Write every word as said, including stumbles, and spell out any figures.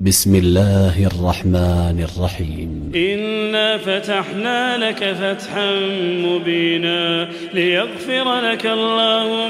بسم الله الرحمن الرحيم إنا فتحنا لك فتحا مبينا ليغفر لك الله